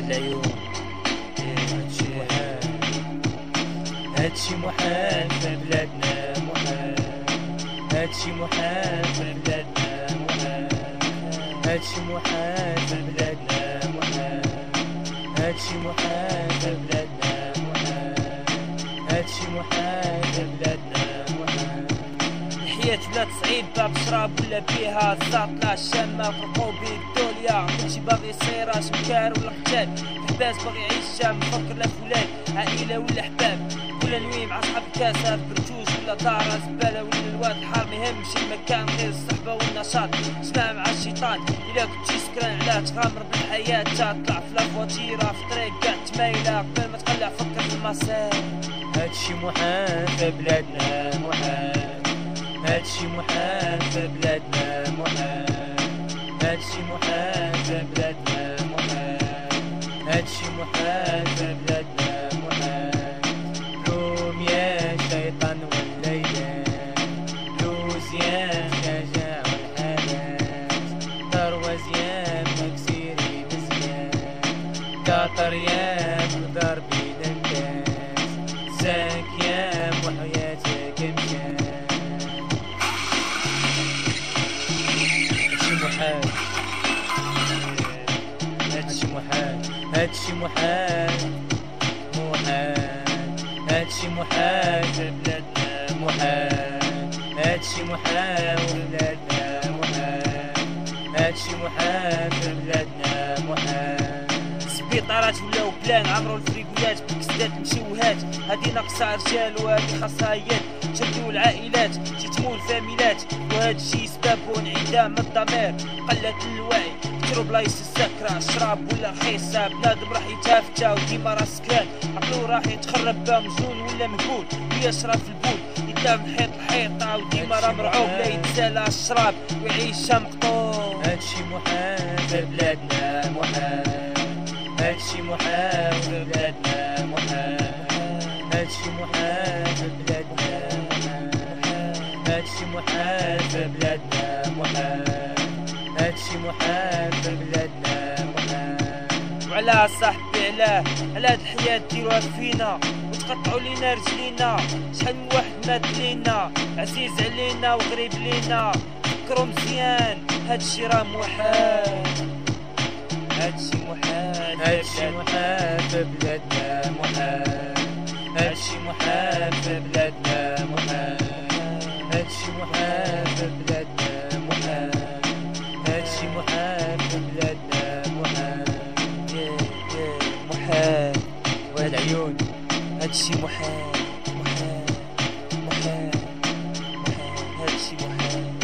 العيون. هادشي محال في بلادنا، محال. هادشي محال في بلادنا، محال. هادشي محال في بلادنا، محال. هادشي محال في بلادنا، محال. هادشي محال في بلادنا، محال. الحياة ولات صعيبة بشراب ولا بيها الزاطلة الشامة في رقوبي الدولية. كلشي باغي يصير اش مكار ولا قتال، الحباس باغي يعيش مفكر لا فولاد، عائلة ولا حباب ولا نوي مع صحاب كاسة برجوج ولا دار زبالة ولا الواد الحار. ميهمش المكان غير الصحبة والنشاط، جماعة مع الشيطان. إلا كنتي سكران علاه تغامر بالحياة، تطلع في لافواتيرة في طريق قاع تمايلة قبل ما تقلع فكر في المسار. هادشي محال في بلادنا، محال. هادشي محال في بلادنا، محال. هادشي محال في بلادنا، محال. هادشي محال في بلادنا، محال. لوم يا شيطان والليلة، لوز يا شجاع والحالات، دروز يا مكسيري مزيان، قاطر يا مقدار بين الناس، زاك يا وحياتك مشان. هادشي محال، هادشي محال، محال. هادشي محال في بلادنا، محال. هادشي محال في بلادنا، محال. هادشي محال في بلادنا، محال. السبيطارات ولاو بلان عمرو الفريقولات بكسدات مشوهات، هادي ناقصة رجال وهادي خاصها يد، شدوا العائلات تيتموا الفاميلات، وهاد الشي سبابو انعدام الضمير، قلة الوعي، كثروا بلايص السكرة، الشراب ولا رخيصة، بنادم راح يتهافتا وديما راه سكران، عقلو راح يتخرب مجنون ولا مهبول، ويشرب في البول، يدام حيط الحيطة وديما راه مرعوب، لا يتسالى الشراب ويعيش مقطوع. هادشي محال في بلادنا، محال. هادشي محال في بلادنا، محال. هادشي محال في بلادنا، محال. هادشي محال في بلادنا، محال. هادشي محال في بلادنا، محال. وعلاه صاحبي علاه، على هاد الحياة ديروها فينا وتقطعوا لينا رجلينا، شحال من واحد مات لينا عزيز علينا وغريب لينا، فكروا مزيان هادشي راه محال. هادشي محال، هادشي محال في بلادنا، محال. هادشي محال في بلادنا، محال. هادشي محال في بلادنا، محال. هادشي محال في بلادنا، محال. محال والعيون. هادشي محال، محال، محال، محال، هادشي محال.